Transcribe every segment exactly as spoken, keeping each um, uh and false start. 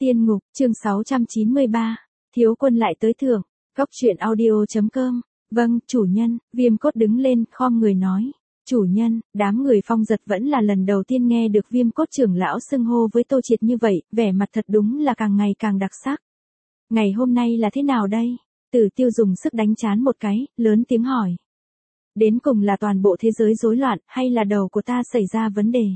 Tiên ngục, chương sáu trăm chín mươi ba. Thiếu quân lại tới thưởng. Góc truyện audio.com. Vâng, chủ nhân. Viêm cốt đứng lên, khom người nói. Chủ nhân, đám người Phong Giật vẫn là lần đầu tiên nghe được Viêm cốt trưởng lão xưng hô với Tô Triệt như vậy, vẻ mặt thật đúng là càng ngày càng đặc sắc. Ngày hôm nay là thế nào đây? Tử Tiêu dùng sức đánh trán một cái, lớn tiếng hỏi. Đến cùng là toàn bộ thế giới rối loạn, hay là đầu của ta xảy ra vấn đề?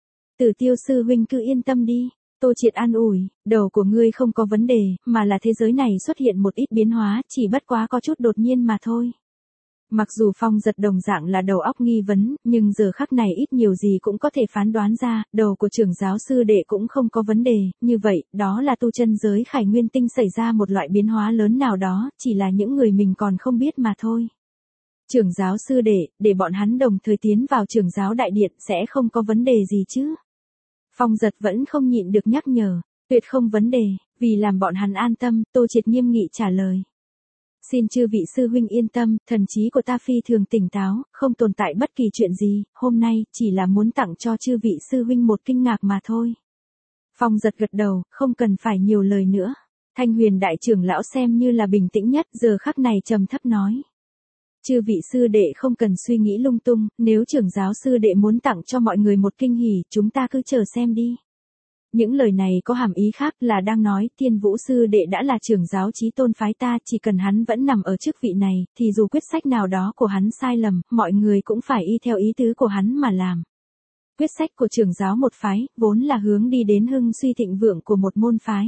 Tử Tiêu sư huynh cứ yên tâm đi. Tô Triệt an ủi, đầu của ngươi không có vấn đề, mà là thế giới này xuất hiện một ít biến hóa, chỉ bất quá có chút đột nhiên mà thôi. Mặc dù Phong Giật đồng dạng là đầu óc nghi vấn, nhưng giờ khắc này ít nhiều gì cũng có thể phán đoán ra, đầu của trưởng giáo sư đệ cũng không có vấn đề, như vậy, đó là tu chân giới Khải Nguyên Tinh xảy ra một loại biến hóa lớn nào đó, chỉ là những người mình còn không biết mà thôi. Trưởng giáo sư đệ, để bọn hắn đồng thời tiến vào trưởng giáo đại điện sẽ không có vấn đề gì chứ? Phong Giật vẫn không nhịn được nhắc nhở, tuyệt không vấn đề, vì làm bọn hắn an tâm, Tô Triệt nghiêm nghị trả lời. Xin chư vị sư huynh yên tâm, thần trí của ta phi thường tỉnh táo, không tồn tại bất kỳ chuyện gì, hôm nay chỉ là muốn tặng cho chư vị sư huynh một kinh ngạc mà thôi. Phong Giật gật đầu, không cần phải nhiều lời nữa. Thanh Huyền đại trưởng lão xem như là bình tĩnh nhất, giờ khắc này trầm thấp nói. Chư vị sư đệ không cần suy nghĩ lung tung, nếu trưởng giáo sư đệ muốn tặng cho mọi người một kinh hỉ, chúng ta cứ chờ xem đi. Những lời này có hàm ý khác là đang nói, Thiên Vũ sư đệ đã là trưởng giáo chí tôn phái ta, chỉ cần hắn vẫn nằm ở chức vị này, thì dù quyết sách nào đó của hắn sai lầm, mọi người cũng phải y theo ý tứ của hắn mà làm. Quyết sách của trưởng giáo một phái, vốn là hướng đi đến hưng suy thịnh vượng của một môn phái.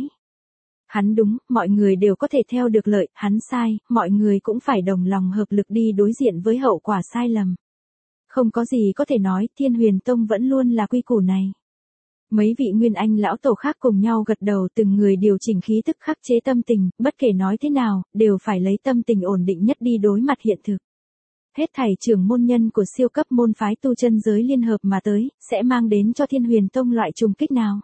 Hắn đúng, mọi người đều có thể theo được lợi, hắn sai, mọi người cũng phải đồng lòng hợp lực đi đối diện với hậu quả sai lầm. Không có gì có thể nói, Thiên Huyền Tông vẫn luôn là quy củ này. Mấy vị Nguyên Anh lão tổ khác cùng nhau gật đầu, từng người điều chỉnh khí tức khắc chế tâm tình, bất kể nói thế nào, đều phải lấy tâm tình ổn định nhất đi đối mặt hiện thực. Hết thảy trưởng môn nhân của siêu cấp môn phái tu chân giới liên hợp mà tới, sẽ mang đến cho Thiên Huyền Tông loại trùng kích nào?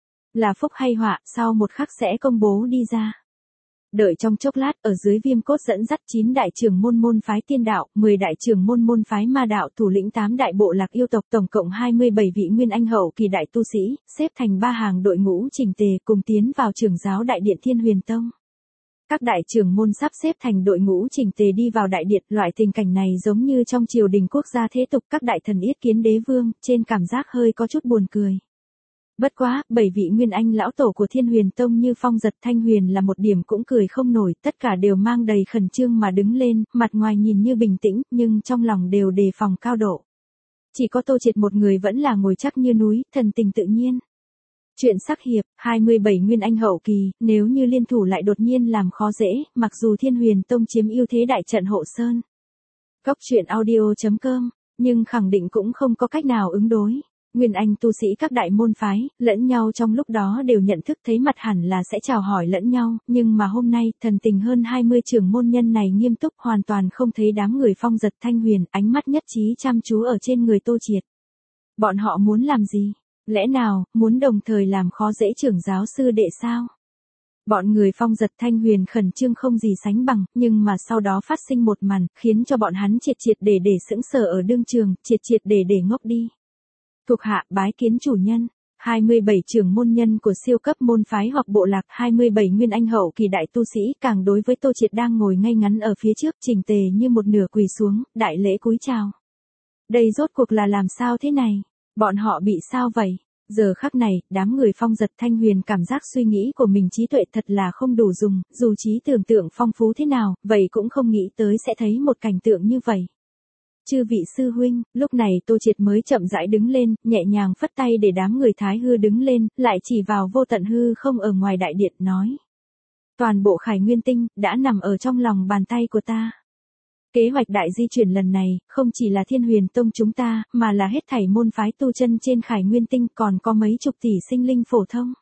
Là phúc hay họa, sau một khắc sẽ công bố đi ra. Đợi trong chốc lát, ở dưới Viêm cốt dẫn dắt chín đại trưởng môn môn phái tiên đạo, mười đại trưởng môn môn phái ma đạo, thủ lĩnh tám đại bộ lạc yêu tộc, tổng cộng hai mươi bảy vị Nguyên Anh hậu kỳ đại tu sĩ, xếp thành ba hàng đội ngũ chỉnh tề cùng tiến vào trưởng giáo đại điện Thiên Huyền Tông. Các đại trưởng môn sắp xếp thành đội ngũ chỉnh tề đi vào đại điện, loại tình cảnh này giống như trong triều đình quốc gia thế tục các đại thần yết kiến đế vương, trên cảm giác hơi có chút buồn cười. Bất quá, bảy vị Nguyên Anh lão tổ của Thiên Huyền Tông như Phong Giật, Thanh Huyền là một điểm cũng cười không nổi, tất cả đều mang đầy khẩn trương mà đứng lên, mặt ngoài nhìn như bình tĩnh, nhưng trong lòng đều đề phòng cao độ. Chỉ có Tô Triệt một người vẫn là ngồi chắc như núi, thần tình tự nhiên. Chuyện sắc hiệp, hai mươi bảy Nguyên Anh hậu kỳ, nếu như liên thủ lại đột nhiên làm khó dễ, mặc dù Thiên Huyền Tông chiếm ưu thế đại trận hộ sơn. Góc truyện audio.com, nhưng khẳng định cũng không có cách nào ứng đối. Nguyên Anh tu sĩ các đại môn phái, lẫn nhau trong lúc đó đều nhận thức thấy mặt hẳn là sẽ chào hỏi lẫn nhau, nhưng mà hôm nay, thần tình hơn hai mươi trưởng môn nhân này nghiêm túc hoàn toàn không thấy đám người Phong Giật, Thanh Huyền, ánh mắt nhất trí chăm chú ở trên người Tô Triệt. Bọn họ muốn làm gì? Lẽ nào, muốn đồng thời làm khó dễ trưởng giáo sư đệ sao? Bọn người Phong Giật, Thanh Huyền khẩn trương không gì sánh bằng, nhưng mà sau đó phát sinh một màn, khiến cho bọn hắn triệt triệt để để sững sờ ở đương trường, triệt triệt để để ngốc đi. Thuộc hạ bái kiến chủ nhân, hai mươi bảy trưởng môn nhân của siêu cấp môn phái hoặc bộ lạc, hai mươi bảy Nguyên Anh hậu kỳ đại tu sĩ, càng đối với Tô Triệt đang ngồi ngay ngắn ở phía trước, chỉnh tề như một nửa quỳ xuống, đại lễ cúi chào. Đây rốt cuộc là làm sao thế này? Bọn họ bị sao vậy? Giờ khắc này, đám người Phong Giật, Thanh Huyền cảm giác suy nghĩ của mình trí tuệ thật là không đủ dùng, dù trí tưởng tượng phong phú thế nào, vậy cũng không nghĩ tới sẽ thấy một cảnh tượng như vậy. Chư vị sư huynh, lúc này Tô Triệt mới chậm rãi đứng lên, nhẹ nhàng phất tay để đám người Thái Hư đứng lên, lại chỉ vào vô tận hư không ở ngoài đại điện nói. Toàn bộ Khải Nguyên Tinh, đã nằm ở trong lòng bàn tay của ta. Kế hoạch đại di chuyển lần này, không chỉ là Thiên Huyền Tông chúng ta, mà là hết thảy môn phái tu chân trên Khải Nguyên Tinh, còn có mấy chục tỷ sinh linh phổ thông.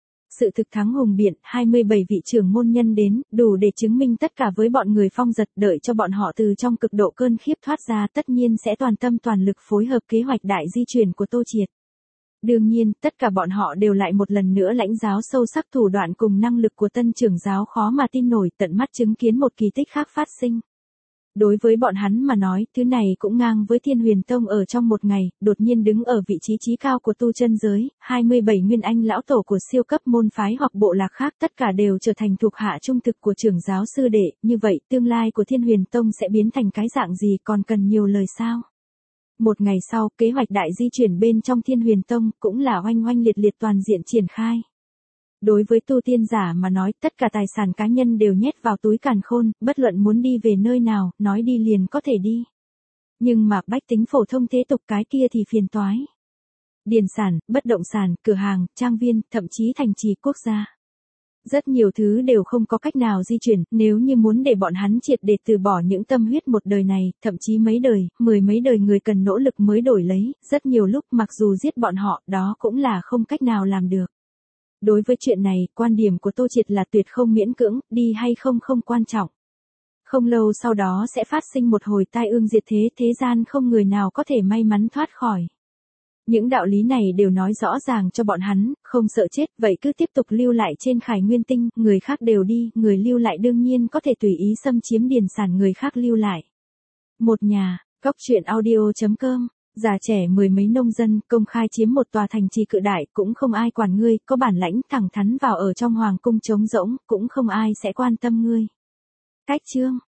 Sự thực thắng hùng biện, hai mươi bảy vị trưởng môn nhân đến, đủ để chứng minh tất cả với bọn người Phong Giật, đợi cho bọn họ từ trong cực độ cơn khiếp thoát ra, tất nhiên sẽ toàn tâm toàn lực phối hợp kế hoạch đại di chuyển của Tô Triệt. Đương nhiên, tất cả bọn họ đều lại một lần nữa lãnh giáo sâu sắc thủ đoạn cùng năng lực của tân trưởng giáo khó mà tin nổi, tận mắt chứng kiến một kỳ tích khác phát sinh. Đối với bọn hắn mà nói, thứ này cũng ngang với Thiên Huyền Tông ở trong một ngày, đột nhiên đứng ở vị trí chí cao của tu chân giới, hai mươi bảy nguyên anh lão tổ của siêu cấp môn phái hoặc bộ lạc khác tất cả đều trở thành thuộc hạ trung thực của trưởng giáo sư đệ, như vậy tương lai của Thiên Huyền Tông sẽ biến thành cái dạng gì còn cần nhiều lời sao? Một ngày sau, kế hoạch đại di chuyển bên trong Thiên Huyền Tông cũng là oanh oanh liệt liệt toàn diện triển khai. Đối với tu tiên giả mà nói, tất cả tài sản cá nhân đều nhét vào túi càn khôn, bất luận muốn đi về nơi nào, nói đi liền có thể đi. Nhưng mà bách tính phổ thông thế tục cái kia thì phiền toái. Điền sản, bất động sản, cửa hàng, trang viên, thậm chí thành trì quốc gia. Rất nhiều thứ đều không có cách nào di chuyển, nếu như muốn để bọn hắn triệt để từ bỏ những tâm huyết một đời này, thậm chí mấy đời, mười mấy đời người cần nỗ lực mới đổi lấy, rất nhiều lúc mặc dù giết bọn họ, đó cũng là không cách nào làm được. Đối với chuyện này, quan điểm của Tô Triệt là tuyệt không miễn cưỡng, đi hay không không quan trọng. Không lâu sau đó sẽ phát sinh một hồi tai ương diệt thế, thế gian không người nào có thể may mắn thoát khỏi. Những đạo lý này đều nói rõ ràng cho bọn hắn, không sợ chết, vậy cứ tiếp tục lưu lại trên Khải Nguyên Tinh, người khác đều đi, người lưu lại đương nhiên có thể tùy ý xâm chiếm điền sản người khác lưu lại. Một nhà, góc truyện audio chấm com. Già trẻ mười mấy nông dân công khai chiếm một tòa thành trì cự đại, cũng không ai quản ngươi, có bản lãnh thẳng thắn vào ở trong hoàng cung trống rỗng, cũng không ai sẽ quan tâm ngươi. Cách chương